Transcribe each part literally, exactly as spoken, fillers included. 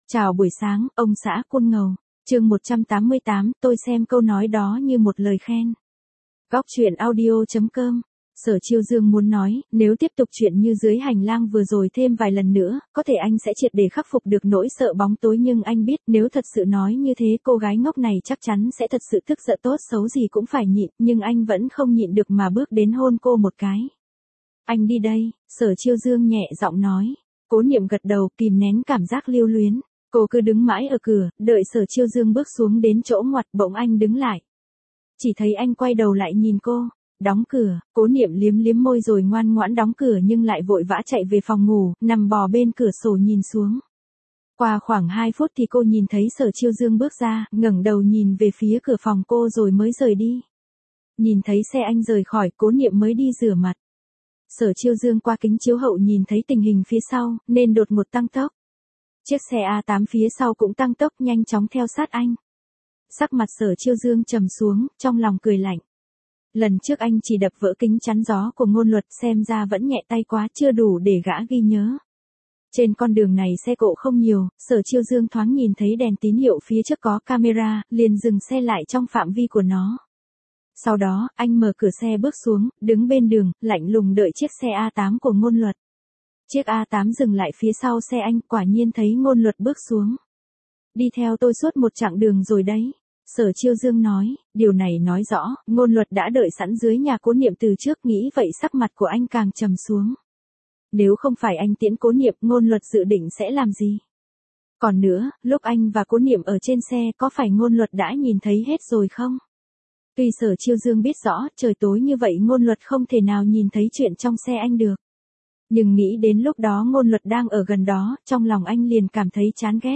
Chào buổi sáng, ông xã Côn Ngầu. Chương một trăm tám mươi tám, tôi xem câu nói đó như một lời khen. Góc truyện audio chấm com. Sở Chiêu Dương muốn nói, nếu tiếp tục chuyện như dưới hành lang vừa rồi thêm vài lần nữa, có thể anh sẽ triệt để khắc phục được nỗi sợ bóng tối, nhưng anh biết nếu thật sự nói như thế cô gái ngốc này chắc chắn sẽ thật sự tức giận, tốt xấu gì cũng phải nhịn, nhưng anh vẫn không nhịn được mà bước đến hôn cô một cái. Anh đi đây, Sở Chiêu Dương nhẹ giọng nói. Cố Niệm gật đầu, kìm nén cảm giác lưu luyến. Cô cứ đứng mãi ở cửa, đợi Sở Chiêu Dương bước xuống đến chỗ ngoặt, bỗng anh đứng lại. Chỉ thấy anh quay đầu lại nhìn cô, đóng cửa. Cố Niệm liếm liếm môi rồi ngoan ngoãn đóng cửa nhưng lại vội vã chạy về phòng ngủ, nằm bò bên cửa sổ nhìn xuống. Qua khoảng hai phút thì cô nhìn thấy Sở Chiêu Dương bước ra, ngẩng đầu nhìn về phía cửa phòng cô rồi mới rời đi. Nhìn thấy xe anh rời khỏi, Cố Niệm mới đi rửa mặt. Sở Chiêu Dương qua kính chiếu hậu nhìn thấy tình hình phía sau, nên đột ngột tăng tốc. Chiếc xe A tám phía sau cũng tăng tốc nhanh chóng theo sát anh. Sắc mặt Sở Chiêu Dương trầm xuống, trong lòng cười lạnh. Lần trước anh chỉ đập vỡ kính chắn gió của Ngôn Luật, xem ra vẫn nhẹ tay quá, chưa đủ để gã ghi nhớ. Trên con đường này xe cộ không nhiều, Sở Chiêu Dương thoáng nhìn thấy đèn tín hiệu phía trước có camera, liền dừng xe lại trong phạm vi của nó. Sau đó, anh mở cửa xe bước xuống, đứng bên đường, lạnh lùng đợi chiếc xe A tám của Ngôn Luật. Chiếc A tám dừng lại phía sau xe anh, quả nhiên thấy Ngôn Luật bước xuống. Đi theo tôi suốt một chặng đường rồi đấy. Sở Chiêu Dương nói, điều này nói rõ, Ngôn Luật đã đợi sẵn dưới nhà Cố Niệm từ trước, nghĩ vậy sắc mặt của anh càng trầm xuống. Nếu không phải anh tiễn Cố Niệm, Ngôn Luật dự định sẽ làm gì? Còn nữa, lúc anh và Cố Niệm ở trên xe có phải Ngôn Luật đã nhìn thấy hết rồi không? Tuy Sở Chiêu Dương biết rõ, trời tối như vậy Ngôn Luật không thể nào nhìn thấy chuyện trong xe anh được. Nhưng nghĩ đến lúc đó Ngôn Luật đang ở gần đó, trong lòng anh liền cảm thấy chán ghét.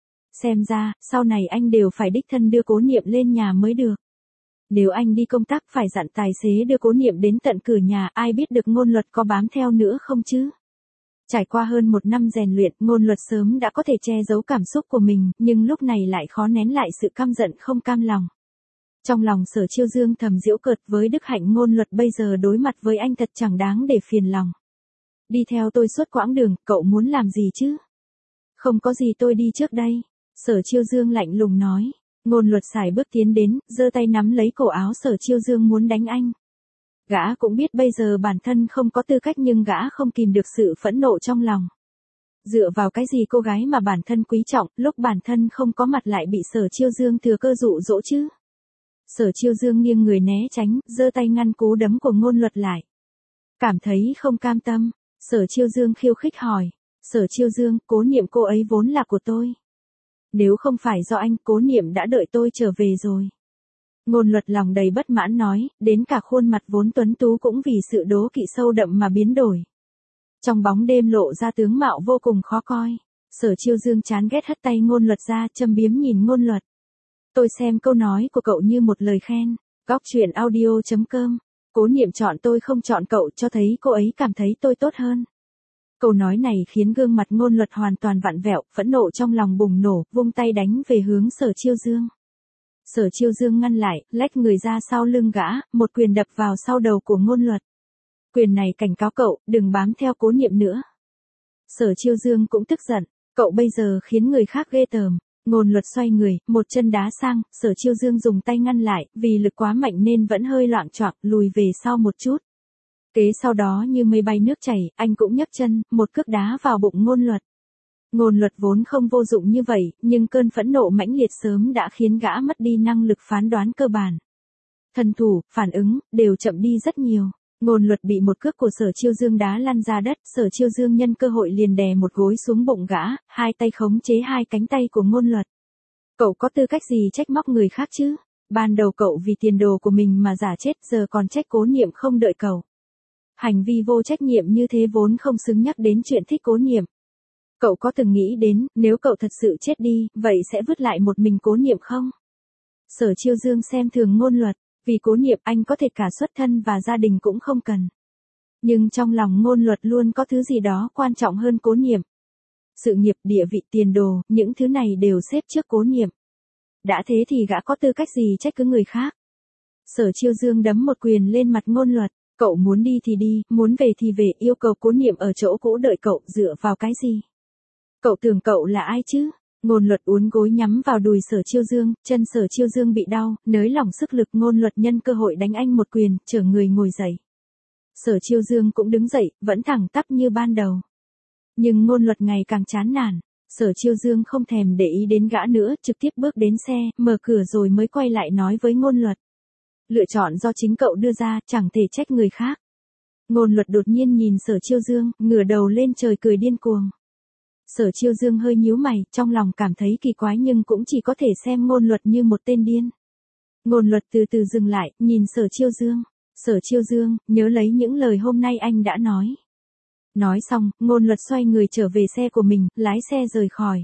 Xem ra, sau này anh đều phải đích thân đưa Cố Niệm lên nhà mới được. Nếu anh đi công tác phải dặn tài xế đưa Cố Niệm đến tận cửa nhà, ai biết được Ngôn Luật có bám theo nữa không chứ? Trải qua hơn một năm rèn luyện, Ngôn Luật sớm đã có thể che giấu cảm xúc của mình, nhưng lúc này lại khó nén lại sự căm giận không cam lòng. Trong lòng Sở Chiêu Dương thầm giễu cợt, với đức hạnh Ngôn Luật bây giờ đối mặt với anh thật chẳng đáng để phiền lòng. Đi theo tôi suốt quãng đường, cậu muốn làm gì chứ? Không có gì, tôi đi trước đây. Sở Chiêu Dương lạnh lùng nói. Ngôn Luật sải bước tiến đến, giơ tay nắm lấy cổ áo Sở Chiêu Dương muốn đánh anh. Gã cũng biết bây giờ bản thân không có tư cách, nhưng gã không kìm được sự phẫn nộ trong lòng. Dựa vào cái gì cô gái mà bản thân quý trọng, lúc bản thân không có mặt lại bị Sở Chiêu Dương thừa cơ dụ dỗ chứ? Sở Chiêu Dương nghiêng người né tránh, giơ tay ngăn cú đấm của Ngôn Luật lại. Cảm thấy không cam tâm, Sở Chiêu Dương khiêu khích hỏi. Sở Chiêu Dương, Cố Niệm cô ấy vốn là của tôi. Nếu không phải do anh, Cố Niệm đã đợi tôi trở về rồi. Ngôn Luật lòng đầy bất mãn nói, đến cả khuôn mặt vốn tuấn tú cũng vì sự đố kỵ sâu đậm mà biến đổi. Trong bóng đêm lộ ra tướng mạo vô cùng khó coi. Sở Chiêu Dương chán ghét hất tay Ngôn Luật ra, châm biếm nhìn Ngôn Luật. Tôi xem câu nói của cậu như một lời khen. Góc truyện audio chấm com. Cố Niệm chọn tôi không chọn cậu, cho thấy cô ấy cảm thấy tôi tốt hơn. Câu nói này khiến gương mặt Ngôn Luật hoàn toàn vặn vẹo, phẫn nộ trong lòng bùng nổ, vung tay đánh về hướng Sở Chiêu Dương. Sở Chiêu Dương ngăn lại, lách người ra sau lưng gã, một quyền đập vào sau đầu của Ngôn Luật. Quyền này cảnh cáo cậu, đừng bám theo Cố Niệm nữa. Sở Chiêu Dương cũng tức giận, cậu bây giờ khiến người khác ghê tởm. Ngôn Luật xoay người, một chân đá sang, Sở Chiêu Dương dùng tay ngăn lại, vì lực quá mạnh nên vẫn hơi loạng choạng, lùi về sau một chút. Kế sau đó như mây bay nước chảy, anh cũng nhấc chân, một cước đá vào bụng Ngôn Luật. Ngôn Luật vốn không vô dụng như vậy, nhưng cơn phẫn nộ mãnh liệt sớm đã khiến gã mất đi năng lực phán đoán cơ bản. Thân thủ, phản ứng, đều chậm đi rất nhiều. Ngôn Luật bị một cước của Sở Chiêu Dương đá lăn ra đất, Sở Chiêu Dương nhân cơ hội liền đè một gối xuống bụng gã, hai tay khống chế hai cánh tay của Ngôn Luật. Cậu có tư cách gì trách móc người khác chứ? Ban đầu cậu vì tiền đồ của mình mà giả chết, giờ còn trách Cố Niệm không đợi cậu. Hành vi vô trách nhiệm như thế vốn không xứng nhắc đến chuyện thích Cố Niệm. Cậu có từng nghĩ đến, nếu cậu thật sự chết đi, vậy sẽ vứt lại một mình Cố Niệm không? Sở Chiêu Dương xem thường Ngôn Luật, vì Cố Niệm anh có thể cả xuất thân và gia đình cũng không cần. Nhưng trong lòng Ngôn Luật luôn có thứ gì đó quan trọng hơn Cố Niệm. Sự nghiệp, địa vị, tiền đồ, những thứ này đều xếp trước Cố Niệm. Đã thế thì gã có tư cách gì trách cứ người khác? Sở Chiêu Dương đấm một quyền lên mặt Ngôn Luật. Cậu muốn đi thì đi, muốn về thì về, yêu cầu Cố Niệm ở chỗ cũ đợi cậu, dựa vào cái gì? Cậu tưởng cậu là ai chứ? Ngôn Luật uốn gối nhắm vào đùi Sở Chiêu Dương, chân Sở Chiêu Dương bị đau, nới lỏng sức lực, Ngôn Luật nhân cơ hội đánh anh một quyền, chở người ngồi dậy. Sở Chiêu Dương cũng đứng dậy, vẫn thẳng tắp như ban đầu. Nhưng Ngôn Luật ngày càng chán nản, Sở Chiêu Dương không thèm để ý đến gã nữa, trực tiếp bước đến xe, mở cửa rồi mới quay lại nói với Ngôn Luật. Lựa chọn do chính cậu đưa ra, chẳng thể trách người khác. Ngôn Luật đột nhiên nhìn Sở Chiêu Dương, ngửa đầu lên trời cười điên cuồng. Sở Chiêu Dương hơi nhíu mày, trong lòng cảm thấy kỳ quái nhưng cũng chỉ có thể xem Ngôn Luật như một tên điên. Ngôn Luật từ từ dừng lại, nhìn Sở Chiêu Dương. Sở Chiêu Dương, nhớ lấy những lời hôm nay anh đã nói. Nói xong, Ngôn Luật xoay người trở về xe của mình, lái xe rời khỏi.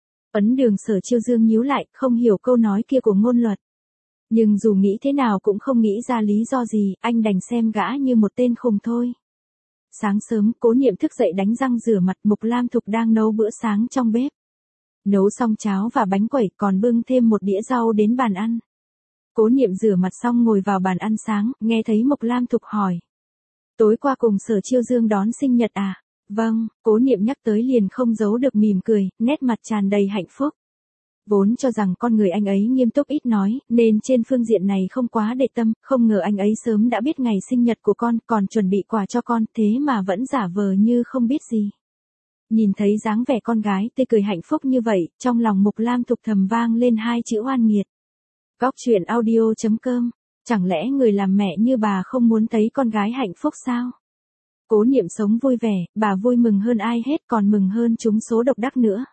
Ấn Đường. Sở Chiêu Dương nhíu lại, không hiểu câu nói kia của Ngôn Luật. Nhưng dù nghĩ thế nào cũng không nghĩ ra lý do gì, anh đành xem gã như một tên khùng thôi. Sáng sớm, Cố Niệm thức dậy đánh răng rửa mặt, Mục Lam Thục đang nấu bữa sáng trong bếp. Nấu xong cháo và bánh quẩy, còn bưng thêm một đĩa rau đến bàn ăn. Cố Niệm rửa mặt xong ngồi vào bàn ăn sáng, nghe thấy Mục Lam Thục hỏi. Tối qua cùng Sở Chiêu Dương đón sinh nhật à? Vâng, Cố Niệm nhắc tới liền không giấu được mỉm cười, nét mặt tràn đầy hạnh phúc. Vốn cho rằng con người anh ấy nghiêm túc ít nói, nên trên phương diện này không quá để tâm, không ngờ anh ấy sớm đã biết ngày sinh nhật của con, còn chuẩn bị quà cho con, thế mà vẫn giả vờ như không biết gì. Nhìn thấy dáng vẻ con gái tươi cười hạnh phúc như vậy, trong lòng Mục Lam Thục thầm vang lên hai chữ oan nghiệt. Góc truyện audio chấm com. Chẳng lẽ người làm mẹ như bà không muốn thấy con gái hạnh phúc sao? Cố Niệm sống vui vẻ, bà vui mừng hơn ai hết, còn mừng hơn trúng số độc đắc nữa.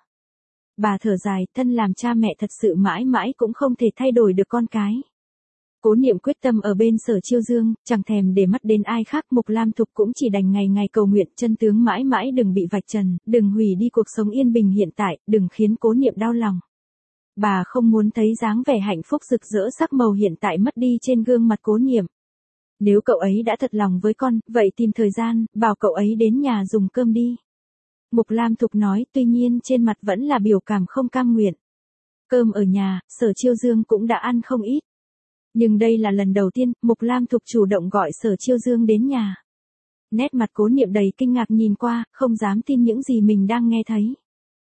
Bà thở dài, thân làm cha mẹ thật sự mãi mãi cũng không thể thay đổi được con cái. Cố Niệm quyết tâm ở bên Sở Chiêu Dương, chẳng thèm để mắt đến ai khác. Mục Lam Thục cũng chỉ đành ngày ngày cầu nguyện chân tướng mãi mãi đừng bị vạch trần, đừng hủy đi cuộc sống yên bình hiện tại, đừng khiến Cố Niệm đau lòng. Bà không muốn thấy dáng vẻ hạnh phúc rực rỡ sắc màu hiện tại mất đi trên gương mặt Cố Niệm. Nếu cậu ấy đã thật lòng với con, vậy tìm thời gian, bảo cậu ấy đến nhà dùng cơm đi. Mục Lam Thục nói, tuy nhiên trên mặt vẫn là biểu cảm không cam nguyện. Cơm ở nhà, Sở Chiêu Dương cũng đã ăn không ít. Nhưng đây là lần đầu tiên, Mục Lam Thục chủ động gọi Sở Chiêu Dương đến nhà. Nét mặt Cố Niệm đầy kinh ngạc nhìn qua, không dám tin những gì mình đang nghe thấy.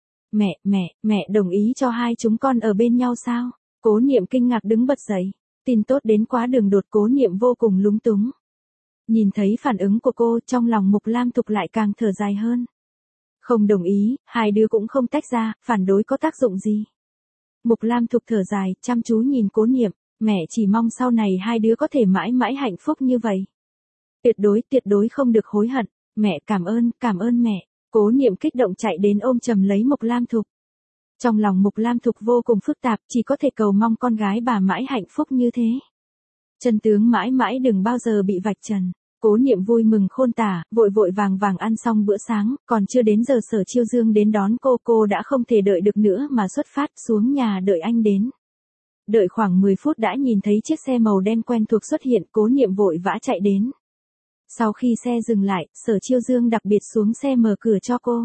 Mẹ, mẹ, mẹ đồng ý cho hai chúng con ở bên nhau sao? Cố Niệm kinh ngạc đứng bật dậy. Tin tốt đến quá đường đột, Cố Niệm vô cùng lúng túng. Nhìn thấy phản ứng của cô, trong lòng Mục Lam Thục lại càng thở dài hơn. Không đồng ý, hai đứa cũng không tách ra, phản đối có tác dụng gì. Mục Lam Thục thở dài, chăm chú nhìn Cố Niệm, mẹ chỉ mong sau này hai đứa có thể mãi mãi hạnh phúc như vậy. Tuyệt đối, tuyệt đối không được hối hận, mẹ cảm ơn, cảm ơn mẹ. Cố Niệm kích động chạy đến ôm chầm lấy Mục Lam Thục. Trong lòng Mục Lam Thục vô cùng phức tạp, chỉ có thể cầu mong con gái bà mãi hạnh phúc như thế. Chân tướng mãi mãi đừng bao giờ bị vạch trần. Cố Niệm vui mừng khôn tả, vội vội vàng vàng ăn xong bữa sáng, còn chưa đến giờ Sở Chiêu Dương đến đón cô, cô đã không thể đợi được nữa mà xuất phát xuống nhà đợi anh đến. Đợi khoảng mười phút đã nhìn thấy chiếc xe màu đen quen thuộc xuất hiện, Cố Niệm vội vã chạy đến. Sau khi xe dừng lại, Sở Chiêu Dương đặc biệt xuống xe mở cửa cho cô.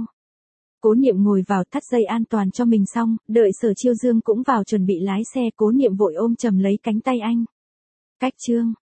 Cố Niệm ngồi vào, thắt dây an toàn cho mình xong, đợi Sở Chiêu Dương cũng vào chuẩn bị lái xe, Cố Niệm vội ôm chầm lấy cánh tay anh. Cách chương